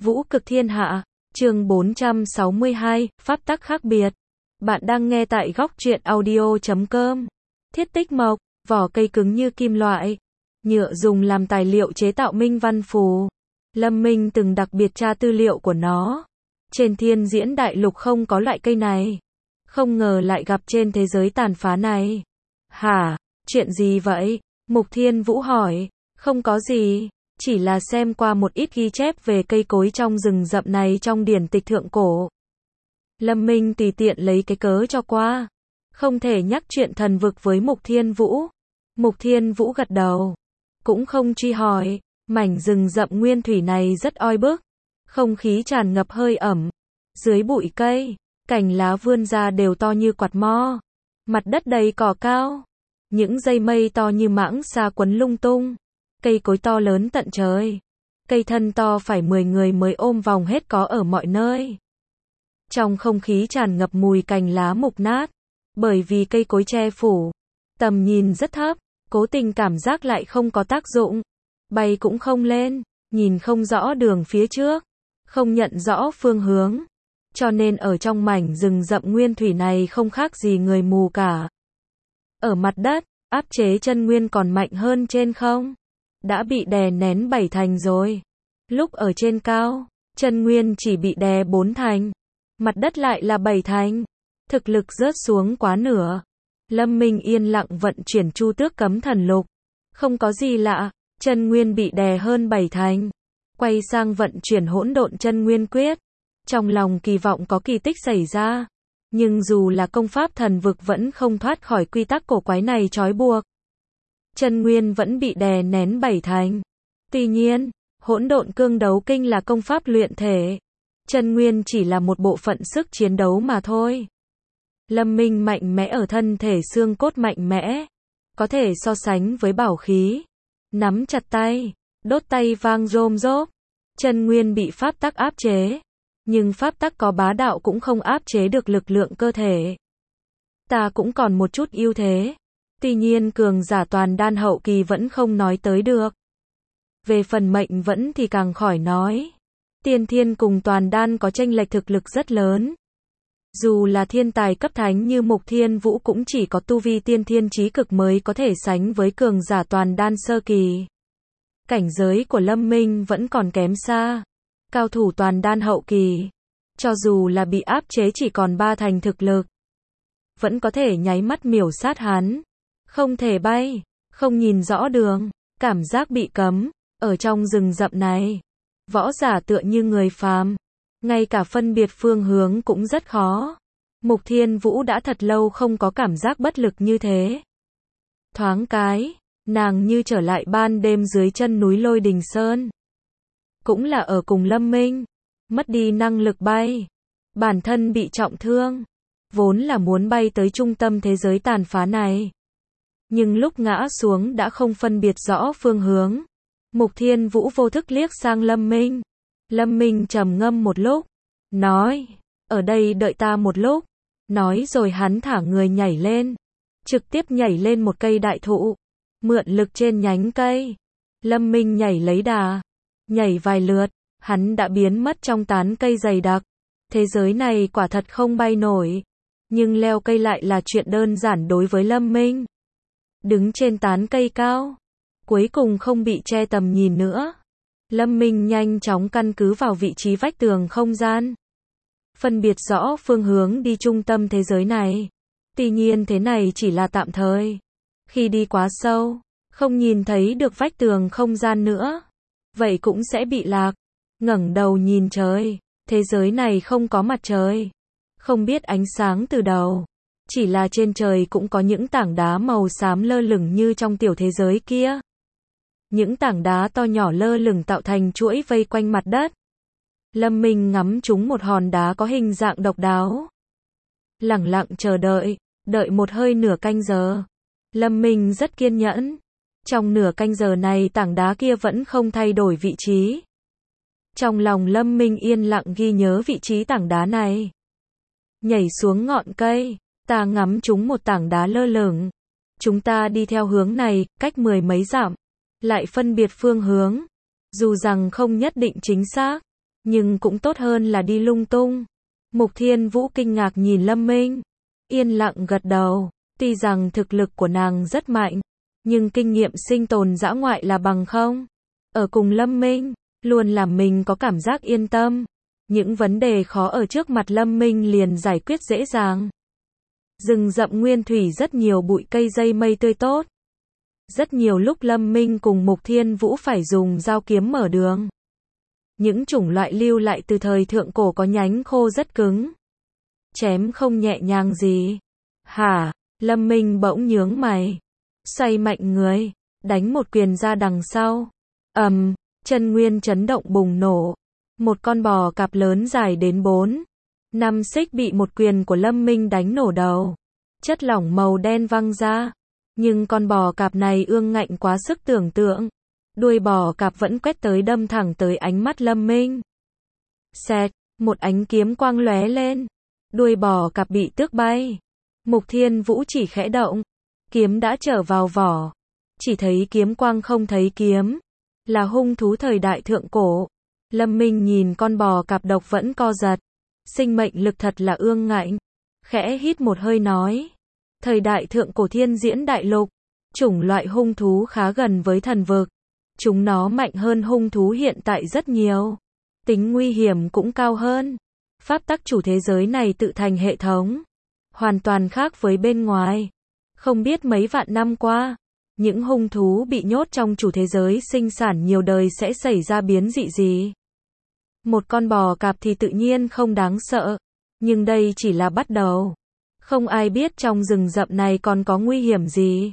Vũ cực thiên hạ, chương 462, pháp tắc khác biệt. Bạn đang nghe tại góc truyện audio.com. Thiết tích mộc, vỏ cây cứng như kim loại. Nhựa dùng làm tài liệu chế tạo minh văn phù. Lâm Minh từng đặc biệt tra tư liệu của nó. Trên thiên diễn đại lục không có loại cây này. Không ngờ lại gặp trên thế giới tàn phá này. Hả? Chuyện gì vậy? Mục Thiên Vũ hỏi. Không có gì. Chỉ là xem qua một ít ghi chép về cây cối trong rừng rậm này trong điển tịch thượng cổ. Lâm Minh tùy tiện lấy cái cớ cho qua. Không thể nhắc chuyện thần vực với Mục Thiên Vũ. Mục Thiên Vũ gật đầu. Cũng không truy hỏi. Mảnh rừng rậm nguyên thủy này rất oi bức. Không khí tràn ngập hơi ẩm. Dưới bụi cây, cành lá vươn ra đều to như quạt mo. Mặt đất đầy cỏ cao. Những dây mây to như mãng xa quấn lung tung. Cây cối to lớn tận trời. Cây thân to phải 10 người mới ôm vòng hết có ở mọi nơi. Trong không khí tràn ngập mùi cành lá mục nát. Bởi vì cây cối che phủ. Tầm nhìn rất thấp. Cố tình cảm giác lại không có tác dụng. Bay cũng không lên. Nhìn không rõ đường phía trước. Không nhận rõ phương hướng. Cho nên ở trong mảnh rừng rậm nguyên thủy này không khác gì người mù cả. Ở mặt đất, áp chế chân nguyên còn mạnh hơn trên không. Đã bị đè nén 7 thành rồi. Lúc ở trên cao, chân nguyên chỉ bị đè 4 thành. Mặt đất lại là 7 thành. Thực lực rớt xuống quá nửa. Lâm Minh yên lặng vận chuyển Chu Tước Cấm Thần Lục. Không có gì lạ, chân nguyên bị đè hơn 7 thành. Quay sang vận chuyển Hỗn Độn Chân Nguyên Quyết. Trong lòng kỳ vọng có kỳ tích xảy ra. Nhưng dù là công pháp thần vực vẫn không thoát khỏi quy tắc cổ quái này trói buộc. Chân nguyên vẫn bị đè nén 7 thành. Tuy nhiên, Hỗn Độn Cương Đấu Kinh là công pháp luyện thể. Chân nguyên chỉ là một bộ phận sức chiến đấu mà thôi. Lâm Minh mạnh mẽ ở thân thể xương cốt mạnh mẽ. Có thể so sánh với bảo khí. Nắm chặt tay, đốt tay vang rôm rốp. Chân nguyên bị pháp tắc áp chế. Nhưng pháp tắc có bá đạo cũng không áp chế được lực lượng cơ thể. Ta cũng còn một chút ưu thế. Tuy nhiên cường giả toàn đan hậu kỳ vẫn không nói tới được. Về phần mệnh vẫn thì càng khỏi nói. Tiên thiên cùng toàn đan có chênh lệch thực lực rất lớn. Dù là thiên tài cấp thánh như Mục Thiên Vũ cũng chỉ có tu vi tiên thiên chí cực mới có thể sánh với cường giả toàn đan sơ kỳ. Cảnh giới của Lâm Minh vẫn còn kém xa. Cao thủ toàn đan hậu kỳ. Cho dù là bị áp chế chỉ còn 3 thành thực lực. Vẫn có thể nháy mắt miểu sát hắn. Không thể bay, không nhìn rõ đường, cảm giác bị cấm, ở trong rừng rậm này. Võ giả tựa như người phàm. Ngay cả phân biệt phương hướng cũng rất khó. Mục Thiên Vũ đã thật lâu không có cảm giác bất lực như thế. Thoáng cái, nàng như trở lại ban đêm dưới chân núi Lôi Đình Sơn. Cũng là ở cùng Lâm Minh. Mất đi năng lực bay. Bản thân bị trọng thương. Vốn là muốn bay tới trung tâm thế giới tàn phá này. Nhưng lúc ngã xuống đã không phân biệt rõ phương hướng. Mục Thiên Vũ vô thức liếc sang Lâm Minh. Lâm Minh trầm ngâm một lúc. Nói, ở đây đợi ta một lúc. Nói rồi hắn thả người nhảy lên. Trực tiếp nhảy lên một cây đại thụ. Mượn lực trên nhánh cây. Lâm Minh nhảy lấy đà. Nhảy vài lượt, hắn đã biến mất trong tán cây dày đặc. Thế giới này quả thật không bay nổi. Nhưng leo cây lại là chuyện đơn giản đối với Lâm Minh. Đứng trên tán cây cao. Cuối cùng không bị che tầm nhìn nữa. Lâm Minh nhanh chóng căn cứ vào vị trí vách tường không gian. Phân biệt rõ phương hướng đi trung tâm thế giới này. Tuy nhiên thế này chỉ là tạm thời. Khi đi quá sâu, không nhìn thấy được vách tường không gian nữa. Vậy cũng sẽ bị lạc. Ngẩng đầu nhìn trời. Thế giới này không có mặt trời. Không biết ánh sáng từ đầu. Chỉ là trên trời cũng có những tảng đá màu xám lơ lửng như trong tiểu thế giới kia. Những tảng đá to nhỏ lơ lửng tạo thành chuỗi vây quanh mặt đất. Lâm Minh ngắm chúng một hòn đá có hình dạng độc đáo. Lẳng lặng chờ đợi. Đợi một hơi nửa canh giờ. Lâm Minh rất kiên nhẫn. Trong nửa canh giờ này tảng đá kia vẫn không thay đổi vị trí. Trong lòng Lâm Minh yên lặng ghi nhớ vị trí tảng đá này. Nhảy xuống ngọn cây, ta ngắm chúng một tảng đá lơ lửng. Chúng ta đi theo hướng này, cách 10 mấy dặm. Lại phân biệt phương hướng. Dù rằng không nhất định chính xác. nhưng cũng tốt hơn là đi lung tung. Mục Thiên Vũ kinh ngạc nhìn Lâm Minh, yên lặng gật đầu, tuy rằng thực lực của nàng rất mạnh, nhưng kinh nghiệm sinh tồn dã ngoại là bằng không. Ở cùng Lâm Minh, luôn làm mình có cảm giác yên tâm. Những vấn đề khó ở trước mặt Lâm Minh liền giải quyết dễ dàng. Rừng rậm nguyên thủy rất nhiều bụi cây dây mây tươi tốt. Rất nhiều lúc Lâm Minh cùng Mục Thiên Vũ phải dùng dao kiếm mở đường. Những chủng loại lưu lại từ thời thượng cổ có nhánh khô rất cứng. Chém không nhẹ nhàng gì. Hả? Lâm Minh bỗng nhướng mày. Xoay mạnh người, đánh một quyền ra đằng sau. Chân nguyên chấn động bùng nổ. Một con bò cạp lớn dài đến 4-5 xích bị một quyền của Lâm Minh đánh nổ đầu. Chất lỏng màu đen văng ra. Nhưng con bò cạp này ương ngạnh quá sức tưởng tượng. Đuôi bò cạp vẫn quét tới đâm thẳng tới ánh mắt Lâm Minh. Xẹt, một ánh kiếm quang lóe lên. Đuôi bò cạp bị tước bay. Mục Thiên Vũ chỉ khẽ động. Kiếm đã trở vào vỏ. Chỉ thấy kiếm quang không thấy kiếm. Là hung thú thời đại thượng cổ. Lâm Minh nhìn con bò cạp độc vẫn co giật. Sinh mệnh lực thật là ương ngạnh. Khẽ hít một hơi nói. Thời đại thượng cổ thiên diễn đại lục. Chủng loại hung thú khá gần với thần vực. Chúng nó mạnh hơn hung thú hiện tại rất nhiều. Tính nguy hiểm cũng cao hơn. Pháp tắc chủ thế giới này tự thành hệ thống. Hoàn toàn khác với bên ngoài. Không biết mấy vạn năm qua, những hung thú bị nhốt trong chủ thế giới sinh sản nhiều đời sẽ xảy ra biến dị gì. Một con bò cạp thì tự nhiên không đáng sợ. Nhưng đây chỉ là bắt đầu. Không ai biết trong rừng rậm này còn có nguy hiểm gì.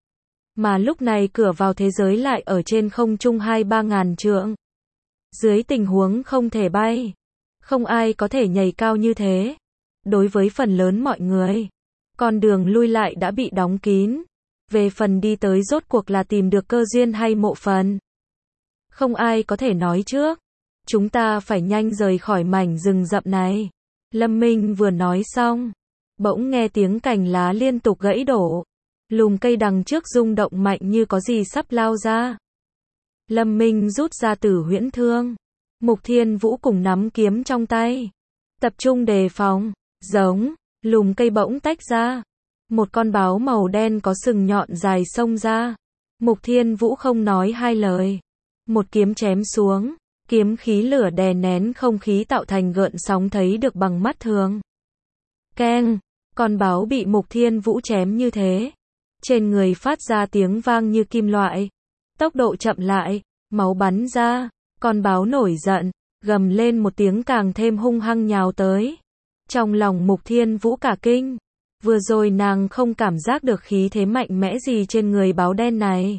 Mà lúc này cửa vào thế giới lại ở trên không trung 2-3 ngàn trượng. Dưới tình huống không thể bay. Không ai có thể nhảy cao như thế. Đối với phần lớn mọi người, con đường lui lại đã bị đóng kín. Về phần đi tới rốt cuộc là tìm được cơ duyên hay mộ phần. Không ai có thể nói trước. Chúng ta phải nhanh rời khỏi mảnh rừng rậm này. Lâm Minh vừa nói xong. Bỗng nghe tiếng cành lá liên tục gãy đổ. Lùm cây đằng trước rung động mạnh như có gì sắp lao ra. Lâm Minh rút ra Tử Huyễn Thương. Mục Thiên Vũ cùng nắm kiếm trong tay. Tập trung đề phòng. Giống. Lùm cây bỗng tách ra. Một con báo màu đen có sừng nhọn dài xông ra. Mục Thiên Vũ không nói hai lời. Một kiếm chém xuống. Kiếm khí lửa đè nén không khí tạo thành gợn sóng thấy được bằng mắt thường. Keng. Con báo bị Mục Thiên Vũ chém như thế. Trên người phát ra tiếng vang như kim loại. Tốc độ chậm lại. Máu bắn ra. Con báo nổi giận. Gầm lên một tiếng càng thêm hung hăng nhào tới. Trong lòng Mục Thiên Vũ cả kinh. Vừa rồi nàng không cảm giác được khí thế mạnh mẽ gì trên người báo đen này.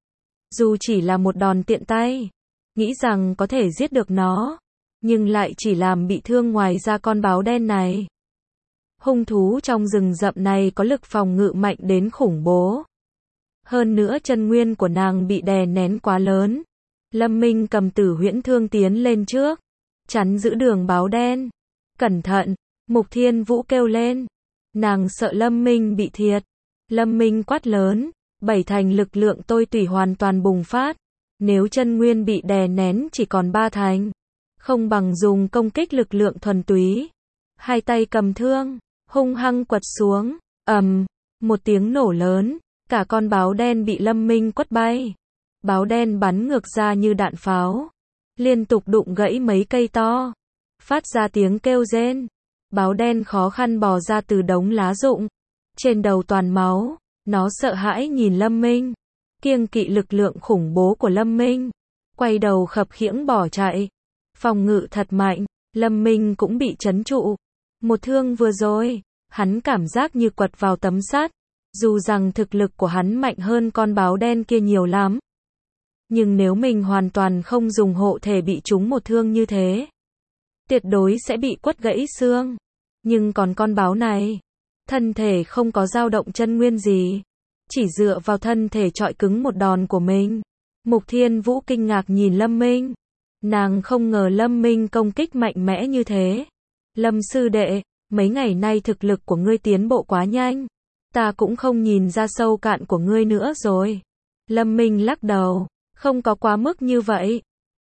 Dù chỉ là một đòn tiện tay. Nghĩ rằng có thể giết được nó. Nhưng lại chỉ làm bị thương ngoài ra con báo đen này. Hung thú trong rừng rậm này có lực phòng ngự mạnh đến khủng bố. Hơn nữa chân nguyên của nàng bị đè nén quá lớn. Lâm Minh cầm Tử Huyễn Thương tiến lên trước. Chắn giữ đường báo đen. Cẩn thận, Mục Thiên Vũ kêu lên. Nàng sợ Lâm Minh bị thiệt. Lâm Minh quát lớn. 7 thành lực lượng tôi tùy hoàn toàn bùng phát. Nếu chân nguyên bị đè nén chỉ còn 3 thành. Không bằng dùng công kích lực lượng thuần túy. Hai tay cầm thương. Hung hăng quật xuống. Một tiếng nổ lớn. Cả con báo đen bị Lâm Minh quất bay. Báo đen bắn ngược ra như đạn pháo. Liên tục đụng gãy mấy cây to. Phát ra tiếng kêu rên. Báo đen khó khăn bò ra từ đống lá rụng. Trên đầu toàn máu. Nó sợ hãi nhìn Lâm Minh. Kiêng kỵ lực lượng khủng bố của Lâm Minh. Quay đầu khập khiễng bỏ chạy. Phòng ngự thật mạnh. Lâm Minh cũng bị trấn trụ. Một thương vừa rồi, hắn cảm giác như quật vào tấm sắt. Dù rằng thực lực của hắn mạnh hơn con báo đen kia nhiều lắm. Nhưng nếu mình hoàn toàn không dùng hộ thể bị trúng một thương như thế, tuyệt đối sẽ bị quất gãy xương. Nhưng còn con báo này, thân thể không có dao động chân nguyên gì. Chỉ dựa vào thân thể trọi cứng một đòn của mình. Mục Thiên Vũ kinh ngạc nhìn Lâm Minh. Nàng không ngờ Lâm Minh công kích mạnh mẽ như thế. Lâm sư đệ, mấy ngày nay thực lực của ngươi tiến bộ quá nhanh. Ta cũng không nhìn ra sâu cạn của ngươi nữa rồi. Lâm Minh lắc đầu. Không có quá mức như vậy.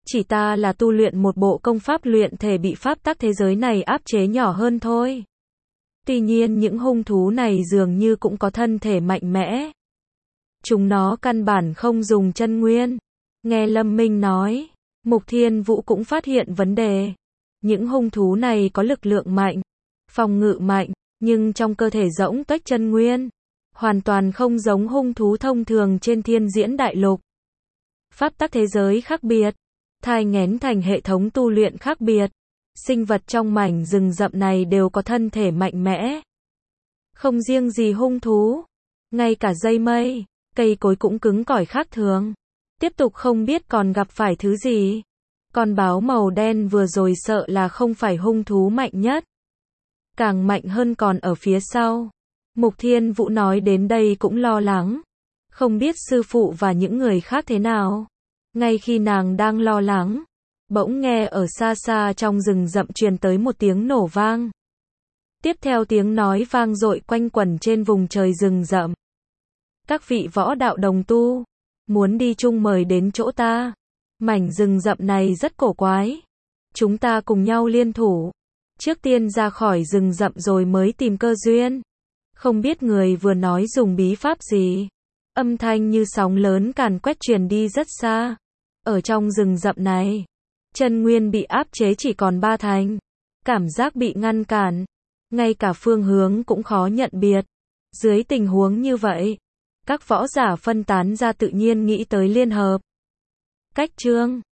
Chỉ ta là tu luyện một bộ công pháp luyện thể bị pháp tắc thế giới này áp chế nhỏ hơn thôi. Tuy nhiên những hung thú này dường như cũng có thân thể mạnh mẽ. Chúng nó căn bản không dùng chân nguyên. Nghe Lâm Minh nói, Mục Thiên Vũ cũng phát hiện vấn đề. Những hung thú này có lực lượng mạnh, phòng ngự mạnh, nhưng trong cơ thể rỗng tuếch chân nguyên. Hoàn toàn không giống hung thú thông thường trên Thiên Diễn Đại Lục. Pháp tắc thế giới khác biệt, thai nghén thành hệ thống tu luyện khác biệt. Sinh vật trong mảnh rừng rậm này đều có thân thể mạnh mẽ. Không riêng gì hung thú, ngay cả dây mây, cây cối cũng cứng cỏi khác thường. Tiếp tục không biết còn gặp phải thứ gì. Con báo màu đen vừa rồi sợ là không phải hung thú mạnh nhất. Càng mạnh hơn còn ở phía sau. Mục Thiên Vũ nói đến đây cũng lo lắng. Không biết sư phụ và những người khác thế nào. Ngay khi nàng đang lo lắng, bỗng nghe ở xa xa trong rừng rậm truyền tới một tiếng nổ vang. Tiếp theo tiếng nói vang dội quanh quẩn trên vùng trời rừng rậm. Các vị võ đạo đồng tu, muốn đi chung mời đến chỗ ta. Mảnh rừng rậm này rất cổ quái. Chúng ta cùng nhau liên thủ. Trước tiên ra khỏi rừng rậm rồi mới tìm cơ duyên. Không biết người vừa nói dùng bí pháp gì. Âm thanh như sóng lớn càn quét truyền đi rất xa. Ở trong rừng rậm này, chân nguyên bị áp chế chỉ còn 3 thành. Cảm giác bị ngăn cản. Ngay cả phương hướng cũng khó nhận biệt. Dưới tình huống như vậy, các võ giả phân tán ra tự nhiên nghĩ tới liên hợp. Cách chương